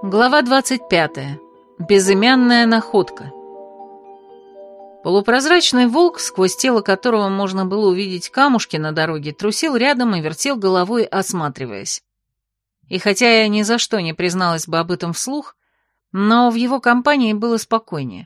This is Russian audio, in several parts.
Глава 25. Безымянная находка. Полупрозрачный волк, сквозь тело которого можно было увидеть камушки на дороге, трусил рядом и вертел головой, осматриваясь. И хотя я ни за что не призналась бы об этом вслух, но в его компании было спокойнее.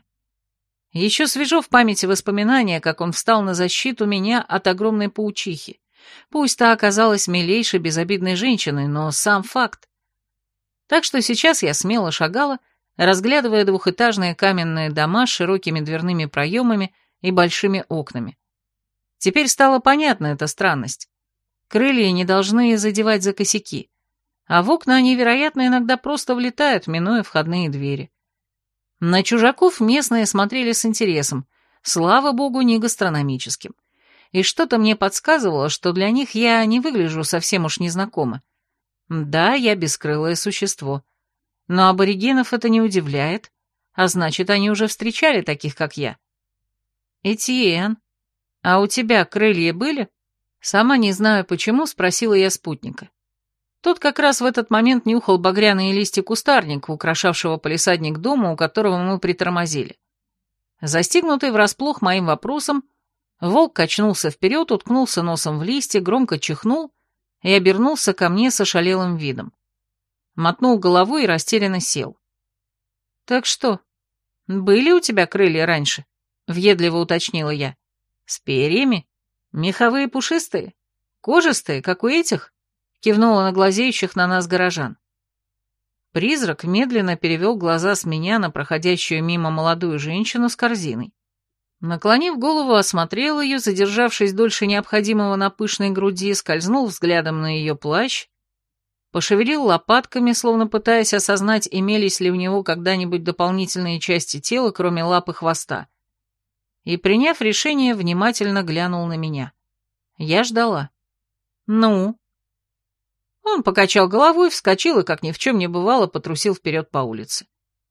Еще свежо в памяти воспоминания, как он встал на защиту меня от огромной паучихи. Пусть та оказалась милейшей, безобидной женщиной, но сам факт. Так что сейчас я смело шагала, разглядывая двухэтажные каменные дома с широкими дверными проемами и большими окнами. Теперь стала понятна эта странность. Крылья не должны задевать за косяки, а в окна они, вероятно, иногда просто влетают, минуя входные двери. На чужаков местные смотрели с интересом, слава богу, не гастрономическим. И что-то мне подсказывало, что для них я не выгляжу совсем уж незнакомо. Да, я бескрылое существо. Но аборигенов это не удивляет, а значит, они уже встречали таких, как я. «Этьен, а у тебя крылья были?» Сама не знаю почему, спросила я спутника. Тот как раз в этот момент нюхал багряные листья кустарника, украшавшего палисадник дома, у которого мы притормозили. Застигнутый врасплох моим вопросом, волк качнулся вперед, уткнулся носом в листья, громко чихнул и обернулся ко мне с ошалелым видом. Мотнул головой и растерянно сел. «Так что, были у тебя крылья раньше?» — въедливо уточнила я. «С перьями? Меховые пушистые? Кожистые, как у этих?» — кивнула на глазеющих на нас горожан. Призрак медленно перевел глаза с меня на проходящую мимо молодую женщину с корзиной. Наклонив голову, осмотрел ее, задержавшись дольше необходимого на пышной груди, скользнул взглядом на ее плащ, пошевелил лопатками, словно пытаясь осознать, имелись ли у него когда-нибудь дополнительные части тела, кроме лап и хвоста, и, приняв решение, внимательно глянул на меня. Я ждала. «Ну?» Он покачал головой, вскочил и, как ни в чем не бывало, потрусил вперед по улице.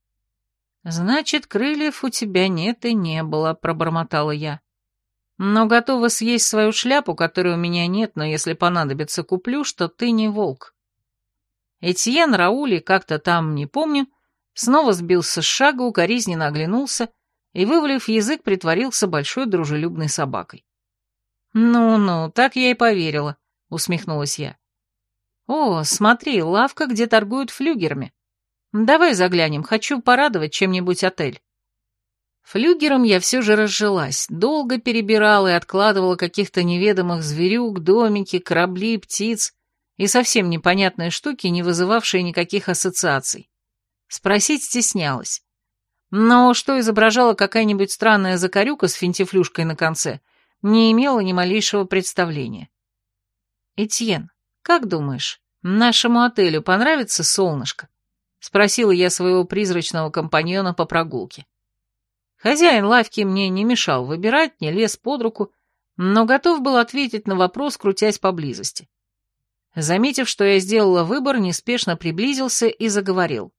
«Значит, крыльев у тебя нет и не было», — пробормотала я. «Но готова съесть свою шляпу, которой у меня нет, но если понадобится, куплю, что ты не волк». Этьен, Рауль и как-то там, не помню, снова сбился с шага, укоризненно оглянулся и, вывалив язык, притворился большой дружелюбной собакой. «Ну-ну, так я и поверила», — усмехнулась я. «О, смотри, лавка, где торгуют флюгерами. Давай заглянем, хочу порадовать чем-нибудь отель». Флюгером я все же разжилась, долго перебирала и откладывала каких-то неведомых зверюк, домики, корабли, птиц и совсем непонятные штуки, не вызывавшие никаких ассоциаций. Спросить стеснялась. Но что изображала какая-нибудь странная закорюка с финтифлюшкой на конце, не имела ни малейшего представления. «Этьен, как думаешь, нашему отелю понравится солнышко?» — спросила я своего призрачного компаньона по прогулке. Хозяин лавки мне не мешал выбирать, не лез под руку, но готов был ответить на вопрос, крутясь поблизости. Заметив, что я сделала выбор, неспешно приблизился и заговорил.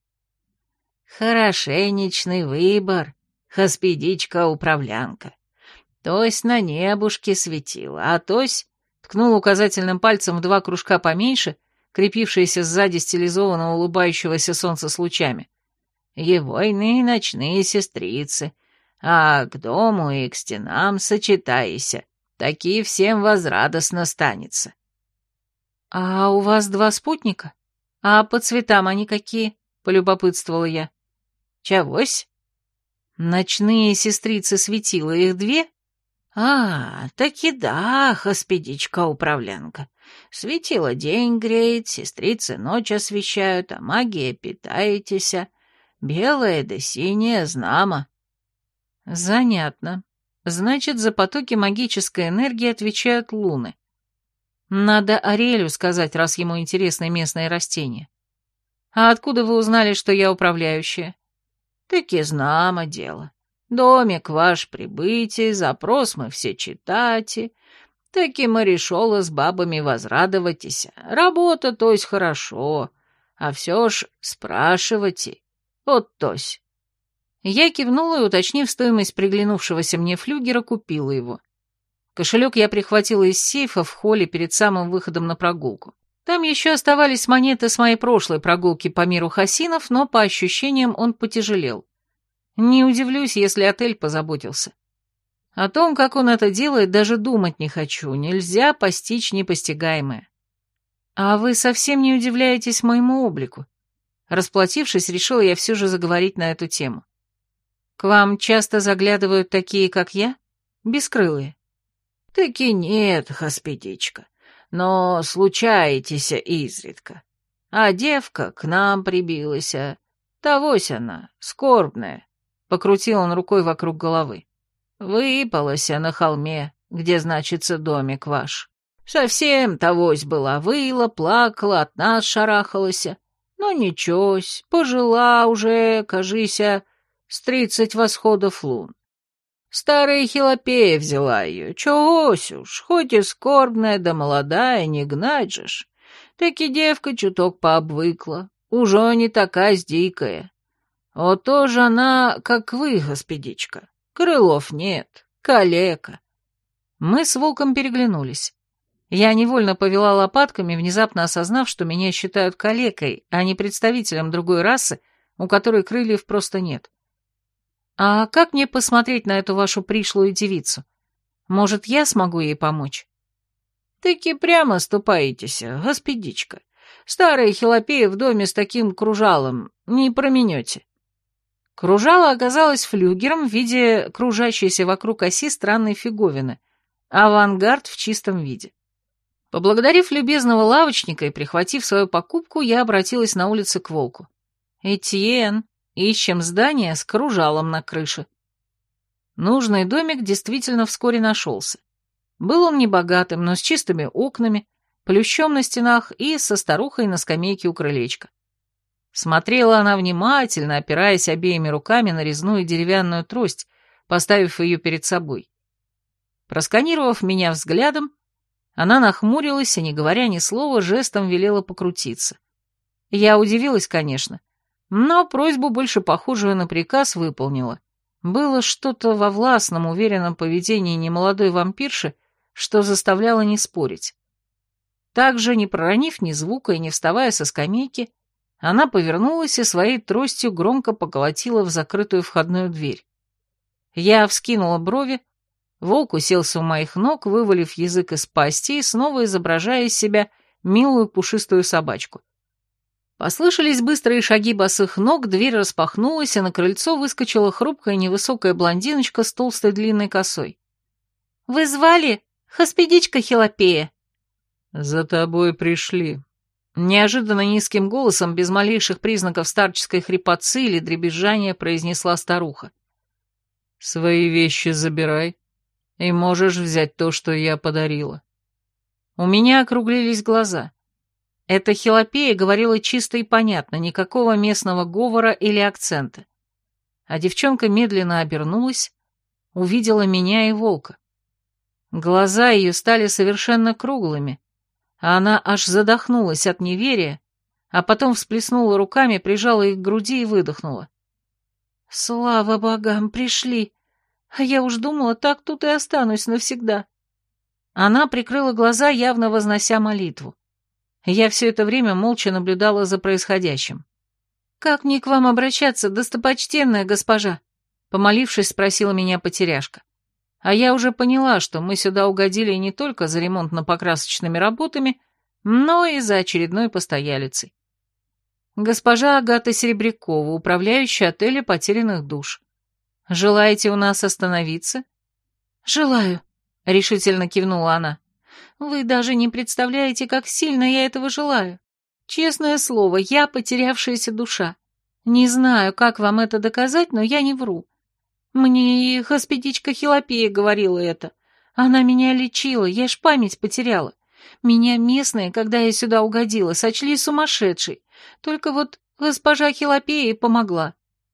«Хорошенечный выбор, хоспедичка-управлянка. Тось на небушке светила, а тось...» — ткнул указательным пальцем в два кружка поменьше, крепившиеся сзади стилизованного улыбающегося солнца с лучами. «Его иные ночные сестрицы, а к дому и к стенам сочетайся, такие всем возрадостно станется». «А у вас два спутника? А по цветам они какие?» — полюбопытствовала я. «Чавось?» «Ночные сестрицы светила, их две?» «Таки да, хоспедичка-управлянка. Светило день греет, сестрицы ночь освещают, а магия питаетеся. Белое да синее знамо». «Занятно. Значит, за потоки магической энергии отвечают луны. Надо Ариэлю сказать, раз ему интересны местные растения. А откуда вы узнали, что я управляющая?» «Таки знамо дело. Домик ваш прибытие, запрос мы все читати. Таки мы решила с бабами возрадоватися. Работа, то есть хорошо, а все ж спрашивати. Вот тось». Я кивнула и, уточнив стоимость приглянувшегося мне флюгера, купила его. Кошелек я прихватила из сейфа в холле перед самым выходом на прогулку. Там еще оставались монеты с моей прошлой прогулки по миру хасинов, но по ощущениям он потяжелел. Не удивлюсь, если отель позаботился. О том, как он это делает, даже думать не хочу. Нельзя постичь непостигаемое. А вы совсем не удивляетесь моему облику? Расплатившись, решила я все же заговорить на эту тему. К вам часто заглядывают такие, как я? Бескрылые. Таки нет, хоспедичка, но случаетеся изредка. А девка к нам прибилася. Тогось она, скорбная. Покрутил он рукой вокруг головы. Выпалася на холме, где значится домик ваш. Совсем тогось была, выла, плакала, от нас шарахалася. Но ничегось, пожила уже, кажися, с 30 восходов лун. Старая Хилопея взяла ее, чегось уж, хоть и скорбная да молодая, не гнать же ж. Таки девка чуток пообвыкла, уже не такая дикая. Вот тоже она, как вы, господичка. Крылов нет, калека. Мы с волком переглянулись. Я невольно повела лопатками, внезапно осознав, что меня считают калекой, а не представителем другой расы, у которой крыльев просто нет. А как мне посмотреть на эту вашу пришлую девицу? Может, я смогу ей помочь? Таки прямо ступаетесь, господичка. Старая Хилопея в доме с таким кружалом, не променете. Кружало оказалось флюгером в виде кружащейся вокруг оси странной фиговины, авангард в чистом виде. Поблагодарив любезного лавочника и прихватив свою покупку, я обратилась на улице к волку. «Этьен, ищем здание с кружалом на крыше». Нужный домик действительно вскоре нашелся. Был он небогатым, но с чистыми окнами, плющом на стенах и со старухой на скамейке у крылечка. Смотрела она внимательно, опираясь обеими руками на резную деревянную трость, поставив ее перед собой. Просканировав меня взглядом, она нахмурилась и, не говоря ни слова, жестом велела покрутиться. Я удивилась, конечно, но просьбу, больше похожую на приказ, выполнила. Было что-то во властном, уверенном поведении немолодой вампирши, что заставляло не спорить. Также, не проронив ни звука и не вставая со скамейки, она повернулась и своей тростью громко поколотила в закрытую входную дверь. Я вскинула брови, волк уселся у моих ног, вывалив язык из пасти и снова изображая из себя милую пушистую собачку. Послышались быстрые шаги босых ног, дверь распахнулась, и на крыльцо выскочила хрупкая невысокая блондиночка с толстой длинной косой. «Вы звали? Хоспедичка Хилопея?» «За тобой пришли». Неожиданно низким голосом, без малейших признаков старческой хрипотцы или дребезжания, произнесла старуха. «Свои вещи забирай, и можешь взять то, что я подарила». У меня округлились глаза. Эта Хилопея говорила чисто и понятно, никакого местного говора или акцента. А девчонка медленно обернулась, увидела меня и волка. Глаза ее стали совершенно круглыми, а она аж задохнулась от неверия, а потом всплеснула руками, прижала их к груди и выдохнула. «Слава богам, пришли! А я уж думала, так тут и останусь навсегда». Она прикрыла глаза, явно вознося молитву. Я все это время молча наблюдала за происходящим. «Как мне к вам обращаться, достопочтенная госпожа?» Помолившись, спросила меня потеряшка. А я уже поняла, что мы сюда угодили не только за ремонтно-покрасочными работами, но и за очередной постоялицей. Госпожа Агата Серебрякова, управляющая отеля «Потерянных душ». Желаете у нас остановиться?» «Желаю», — решительно кивнула она. «Вы даже не представляете, как сильно я этого желаю. Честное слово, я потерявшаяся душа. Не знаю, как вам это доказать, но я не вру. Мне и господичка Хилопея говорила это. Она меня лечила, я ж память потеряла. Меня местные, когда я сюда угодила, сочли сумасшедшей. Только вот госпожа Хилопея помогла».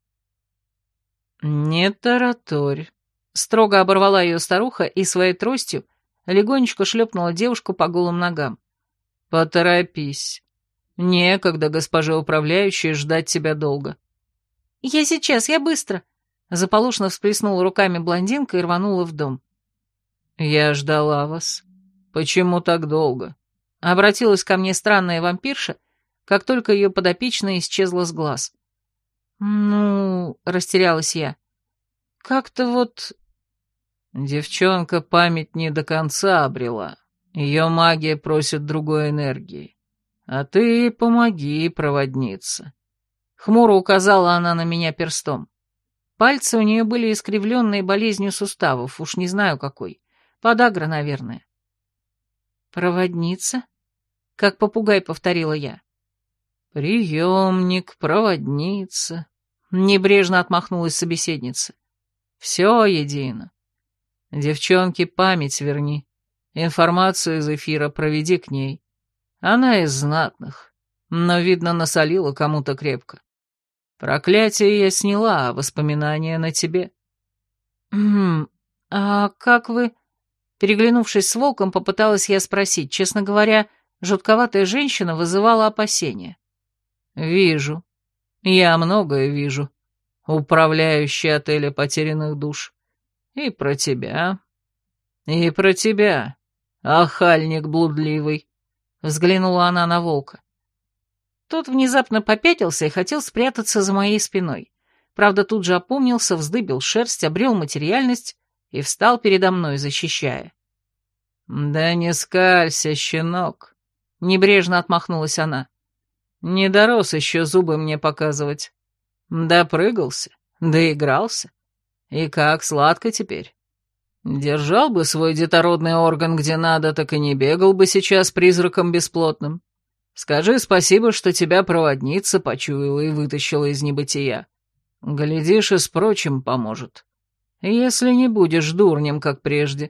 «Не тараторь», — строго оборвала ее старуха и своей тростью легонечко шлепнула девушку по голым ногам. «Поторопись. Некогда, госпоже управляющей, ждать тебя долго». «Я сейчас, я быстро», — заполошно всплеснула руками блондинка и рванула в дом. «Я ждала вас. Почему так долго?» Обратилась ко мне странная вампирша, как только ее подопечная исчезла с глаз. «Ну...» — растерялась я. «Как-то вот...» Девчонка память не до конца обрела. Ее магия просит другой энергии. А ты помоги, проводница. Хмуро указала она на меня перстом. Пальцы у нее были искривленные болезнью суставов, уж не знаю какой. Подагра, наверное. «Проводница?» — как попугай повторила я. «Приемник, проводница», — небрежно отмахнулась собеседница. «Все едино. Девчонке память верни. Информацию из эфира проведи к ней. Она из знатных, но, видно, насолила кому-то крепко. Проклятие я сняла, а воспоминания на тебе». А как вы...» Переглянувшись с волком, попыталась я спросить. Честно говоря, жутковатая женщина вызывала опасения. «Вижу. Я многое вижу. Управляющий отеля потерянных душ. И про тебя. И про тебя, охальник блудливый», — взглянула она на волка. Тот внезапно попятился и хотел спрятаться за моей спиной. Правда, тут же опомнился, вздыбил шерсть, обрел материальность и встал передо мной, защищая. «Да не скалься, щенок», — небрежно отмахнулась она. «Не дорос еще зубы мне показывать. Допрыгался, доигрался. И как сладко теперь. Держал бы свой детородный орган где надо, так и не бегал бы сейчас призраком бесплотным. Скажи спасибо, что тебя проводница почуяла и вытащила из небытия. Глядишь, и с прочим поможет. Если не будешь дурнем, как прежде».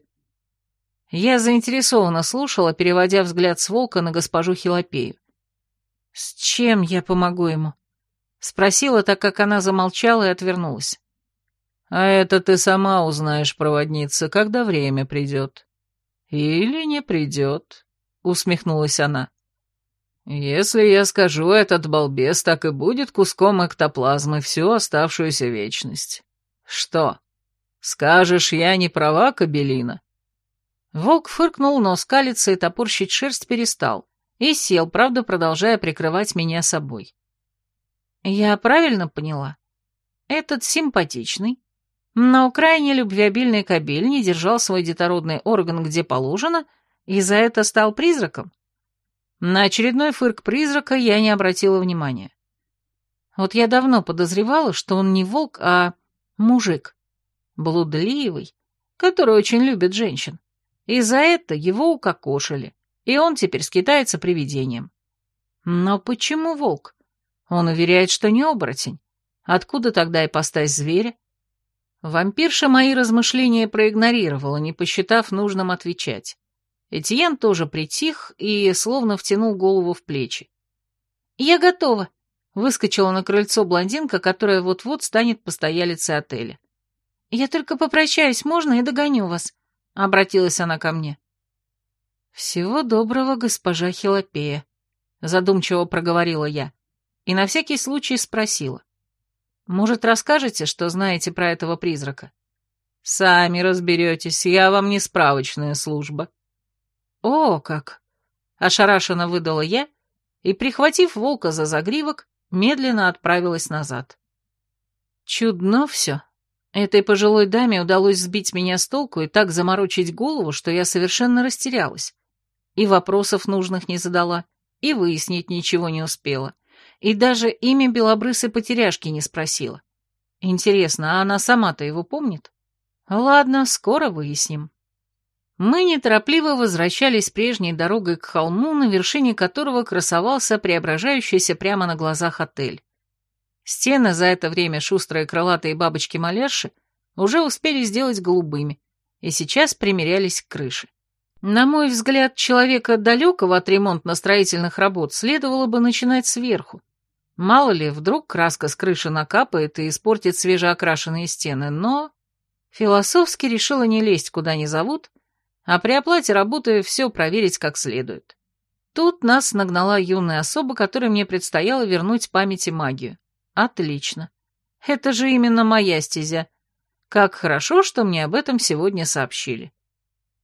Я заинтересованно слушала, переводя взгляд с волка на госпожу Хилопею. «С чем я помогу ему?» Спросила, так как она замолчала и отвернулась. «А это ты сама узнаешь, проводница, когда время придет. Или не придет», — усмехнулась она. «Если я скажу, этот балбес так и будет куском эктоплазмы всю оставшуюся вечность. Что, скажешь, я не права, Кабелина?» Волк фыркнул, но скалиться и топорщить шерсть перестал, и сел, правда, продолжая прикрывать меня собой. Я правильно поняла? Этот симпатичный, но крайне любвеобильный кобель не держал свой детородный орган где положено, и за это стал призраком? На очередной фырк призрака я не обратила внимания. Вот я давно подозревала, что он не волк, а мужик, блудливый, который очень любит женщин. И за это его укокошили, и он теперь скитается привидением. Но почему волк? Он уверяет, что не оборотень. Откуда тогда ипостась зверя? Вампирша мои размышления проигнорировала, не посчитав нужным отвечать. Этьен тоже притих и словно втянул голову в плечи. «Я готова», — выскочила на крыльцо блондинка, которая вот-вот станет постоялицей отеля. «Я только попрощаюсь, можно, и догоню вас», — обратилась она ко мне. «Всего доброго, госпожа Хилопея», — задумчиво проговорила я, и на всякий случай спросила. «Может, расскажете, что знаете про этого призрака?» «Сами разберетесь, я вам не справочная служба». «О, как!» — ошарашенно выдала я, и, прихватив волка за загривок, медленно отправилась назад. Чудно все. Этой пожилой даме удалось сбить меня с толку и так заморочить голову, что я совершенно растерялась. И вопросов нужных не задала, и выяснить ничего не успела, и даже имя белобрысой потеряшки не спросила. Интересно, а она сама-то его помнит? Ладно, скоро выясним. Мы неторопливо возвращались прежней дорогой к холму, на вершине которого красовался преображающийся прямо на глазах отель. Стены за это время шустрые крылатые бабочки-малярши уже успели сделать голубыми, и сейчас примерялись к крыше. На мой взгляд, человека далекого от ремонтно-строительных работ следовало бы начинать сверху. Мало ли, вдруг краска с крыши накапает и испортит свежеокрашенные стены, но философски решила не лезть куда ни зовут, а при оплате работы все проверить как следует. Тут нас нагнала юная особа, которой мне предстояло вернуть память и магию. Отлично. Это же именно моя стезя. Как хорошо, что мне об этом сегодня сообщили.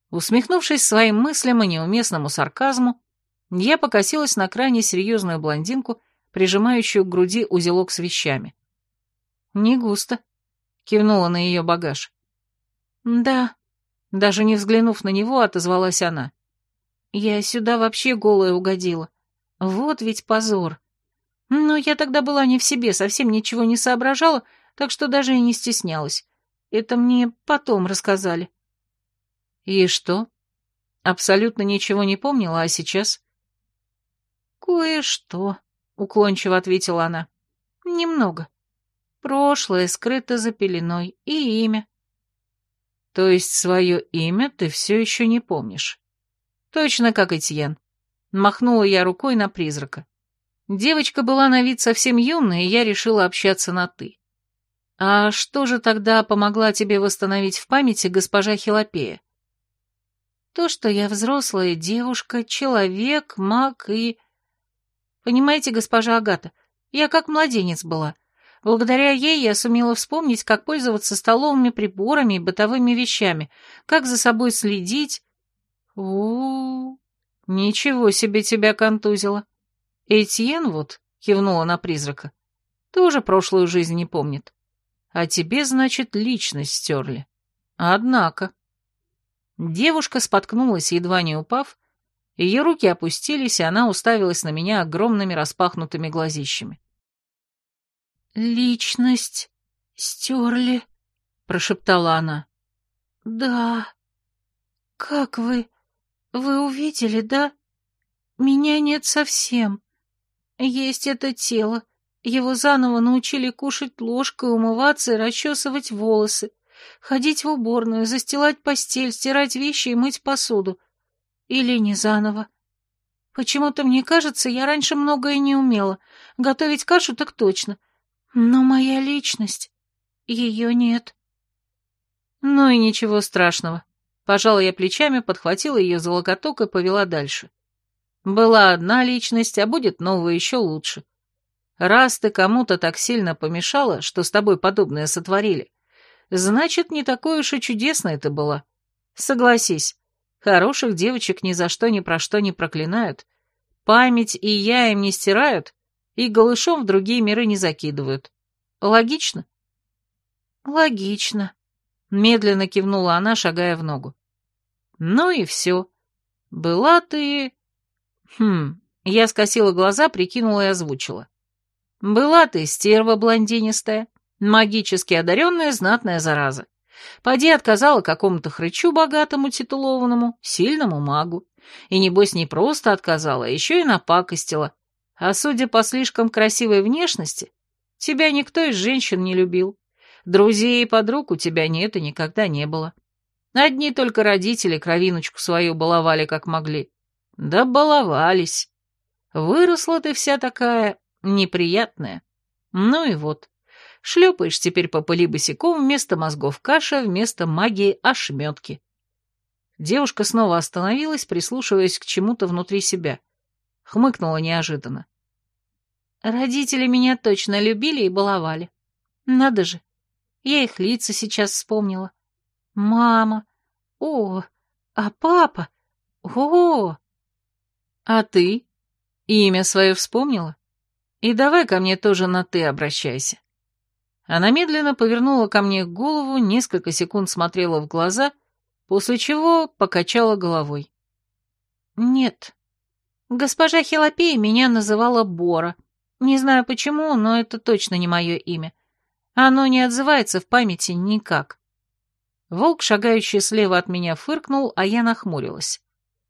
Усмехнувшись своим мыслям и неуместному сарказму, я покосилась на крайне серьезную блондинку, прижимающую к груди узелок с вещами. «Не густо», — кивнула на ее багаж. «Да», — даже не взглянув на него, отозвалась она. «Я сюда вообще голая угодила. Вот ведь позор. Но я тогда была не в себе, совсем ничего не соображала, так что даже и не стеснялась. Это мне потом рассказали». «И что? Абсолютно ничего не помнила, а сейчас?» «Кое-что», — уклончиво ответила она. «Немного. Прошлое скрыто за пеленой и имя». «То есть свое имя ты все еще не помнишь?» «Точно как Этьен». Махнула я рукой на призрака. Девочка была на вид совсем юная, и я решила общаться на «ты». «А что же тогда помогла тебе восстановить в памяти госпожа Хилопея?» «То, что я взрослая девушка, человек, маг и...» «Понимаете, госпожа Агата, я как младенец была. Благодаря ей я сумела вспомнить, как пользоваться столовыми приборами и бытовыми вещами, как за собой следить...» «У-у-у, ничего себе тебя контузило. Этьен вот», — кивнула на призрака, — «тоже прошлую жизнь не помнит. А тебе, значит, личность стерли. Однако...» Девушка споткнулась, едва не упав, ее руки опустились, и она уставилась на меня огромными распахнутыми глазищами. «Личность стерли», — прошептала она. «Да. Как вы? Вы увидели, да? Меня нет совсем. Есть это тело. Его заново научили кушать ложкой, умываться и расчесывать волосы, ходить в уборную, застилать постель, стирать вещи и мыть посуду. Или не заново. Почему-то мне кажется, я раньше многое не умела. Готовить кашу так точно. Но моя личность... ее нет». Ну и ничего страшного. Пожала я плечами, подхватила ее за локоток и повела дальше. Была одна личность, а будет новая еще лучше. Раз ты кому-то так сильно помешала, что с тобой подобное сотворили, значит, не такой уж и чудесной ты была. Согласись, хороших девочек ни за что ни про что не проклинают, память и я им не стирают, и голышом в другие миры не закидывают. Логично? Логично. Медленно кивнула она, шагая в ногу. Ну и все. Была ты... Я скосила глаза, прикинула и озвучила. Была ты стерва блондинистая, магически одаренная знатная зараза. Поди отказала какому-то хрычу богатому титулованному, сильному магу. И небось не просто отказала, а еще и напакостила. А судя по слишком красивой внешности, тебя никто из женщин не любил. Друзей и подруг у тебя нет и никогда не было. Одни только родители кровиночку свою баловали как могли. Да баловались. Выросла ты вся такая неприятная. Ну и вот. Шлепаешь теперь по пыли босиком, вместо мозгов каша, вместо магии ошметки. Девушка снова остановилась, прислушиваясь к чему-то внутри себя. Хмыкнула неожиданно. Родители меня точно любили и баловали. Надо же. Я их лица сейчас вспомнила. Мама. О, а папа. О. А ты? Имя свое вспомнила? И давай ко мне тоже на «ты» обращайся. Она медленно повернула ко мне голову, несколько секунд смотрела в глаза, после чего покачала головой. Нет. Госпожа Хилопея меня называла Бора. Не знаю почему, но это точно не мое имя. Оно не отзывается в памяти никак. Волк, шагающий слева от меня, фыркнул, а я нахмурилась.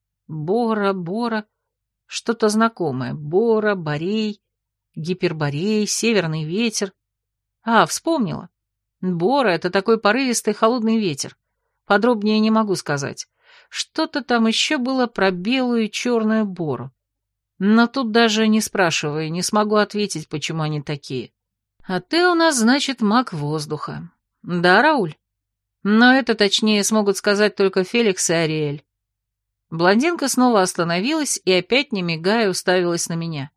Бора, Бора, что-то знакомое. Бора, Борей, Гиперборей, Северный ветер. А, вспомнила. Бора — это такой порывистый холодный ветер. Подробнее не могу сказать. Что-то там еще было про белую и черную Бору. Но тут даже не спрашивая, не смогу ответить, почему они такие. А ты у нас, значит, маг воздуха. Да, Рауль? Но это точнее смогут сказать только Феликс и Ариэль. Блондинка снова остановилась и опять, не мигая, уставилась на меня.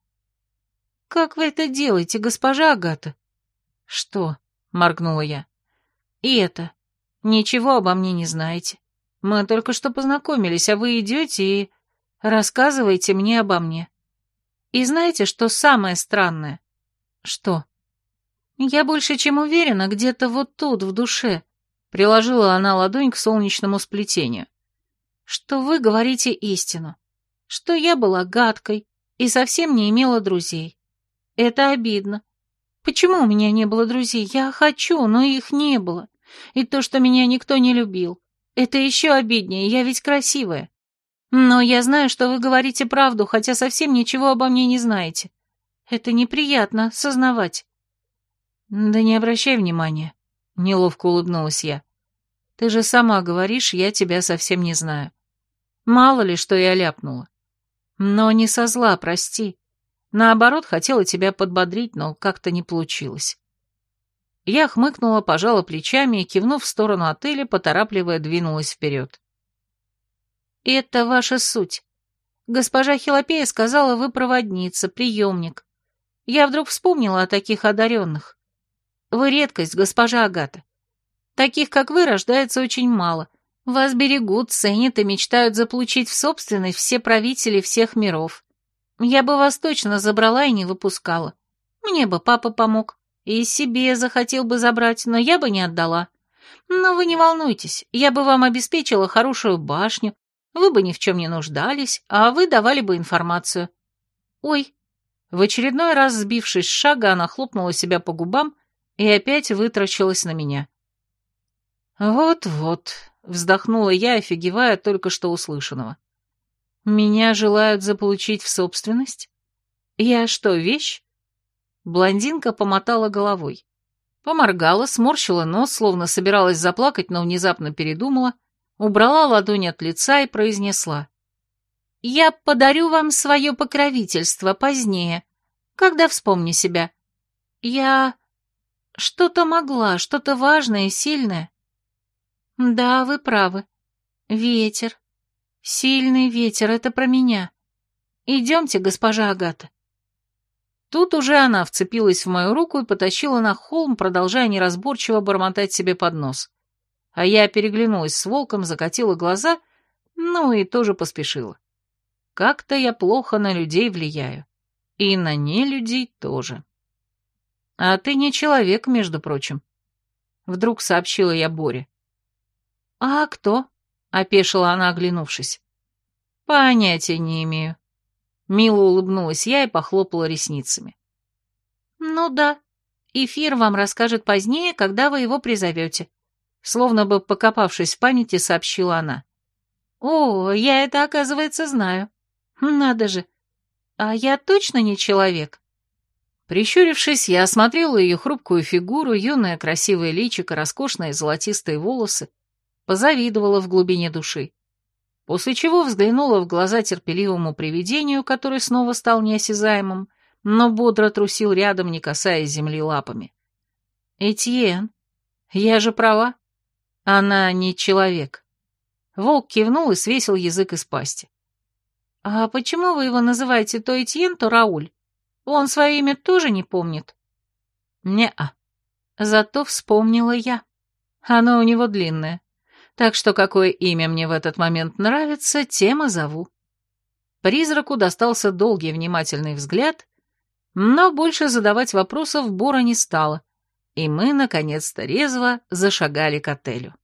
«Как вы это делаете, госпожа Агата?» «Что?» — моргнула я. «И это. Ничего обо мне не знаете. Мы только что познакомились, а вы идете и рассказываете мне обо мне. И знаете, что самое странное? Что? Я больше чем уверена, где-то вот тут, в душе, приложила она ладонь к солнечному сплетению, что вы говорите истину, что я была гадкой и совсем не имела друзей. Это обидно. Почему у меня не было друзей? Я хочу, но их не было. И то, что меня никто не любил, это еще обиднее, я ведь красивая. Но я знаю, что вы говорите правду, хотя совсем ничего обо мне не знаете. Это неприятно сознавать. Да не обращай внимания, неловко улыбнулась я. Ты же сама говоришь, я тебя совсем не знаю. Мало ли, что я ляпнула. Но не со зла, прости. Наоборот, хотела тебя подбодрить, но как-то не получилось. Я хмыкнула, пожала плечами и, кивнув в сторону отеля, поторапливая, двинулась вперед. «Это ваша суть. Госпожа Хилопея сказала, вы проводница, приемник. Я вдруг вспомнила о таких одаренных. Вы редкость, госпожа Агата. Таких, как вы, рождается очень мало. Вас берегут, ценят и мечтают заполучить в собственность все правители всех миров. Я бы вас точно забрала и не выпускала. Мне бы папа помог. И себе захотел бы забрать, но я бы не отдала. Но вы не волнуйтесь, я бы вам обеспечила хорошую башню, вы бы ни в чем не нуждались, а вы давали бы информацию. Ой. В очередной раз, сбившись с шага, она хлопнула себя по губам и опять вытрачилась на меня. «Вот-вот», — вздохнула я, офигевая от только что услышанного. «Меня желают заполучить в собственность? Я что, вещь?» Блондинка помотала головой. Поморгала, сморщила нос, словно собиралась заплакать, но внезапно передумала, убрала ладонь от лица и произнесла. «Я подарю вам свое покровительство позднее, когда вспомню себя. Я что-то могла, что-то важное и сильное». «Да, вы правы. Ветер. Сильный ветер, это про меня. Идемте, госпожа Агата». Тут уже она вцепилась в мою руку и потащила на холм, продолжая неразборчиво бормотать себе под нос. А я переглянулась с волком, закатила глаза, ну и тоже поспешила. Как-то я плохо на людей влияю. И на нелюдей тоже. «А ты не человек, между прочим», — вдруг сообщила я Боре. «А кто?» — опешила она, оглянувшись. «Понятия не имею». Мило улыбнулась я и похлопала ресницами. «Ну да, Эфир вам расскажет позднее, когда вы его призовете», словно бы покопавшись в памяти, сообщила она. «О, я это, оказывается, знаю. Надо же. А я точно не человек?» Прищурившись, я осмотрела ее хрупкую фигуру, юное красивое личико, роскошные золотистые волосы, позавидовала в глубине души. После чего взглянула в глаза терпеливому привидению, который снова стал неосязаемым, но бодро трусил рядом, не касаясь земли лапами. «Этьен, я же права. Она не человек». Волк кивнул и свесил язык из пасти. «А почему вы его называете то Этьен, то Рауль? Он свое имя тоже не помнит?» «Не-а. Зато вспомнила я. Оно у него длинное. Так что какое имя мне в этот момент нравится, тем и зову». Призраку достался долгий внимательный взгляд, но больше задавать вопросов Бора не стала, и мы, наконец-то, резво зашагали к отелю.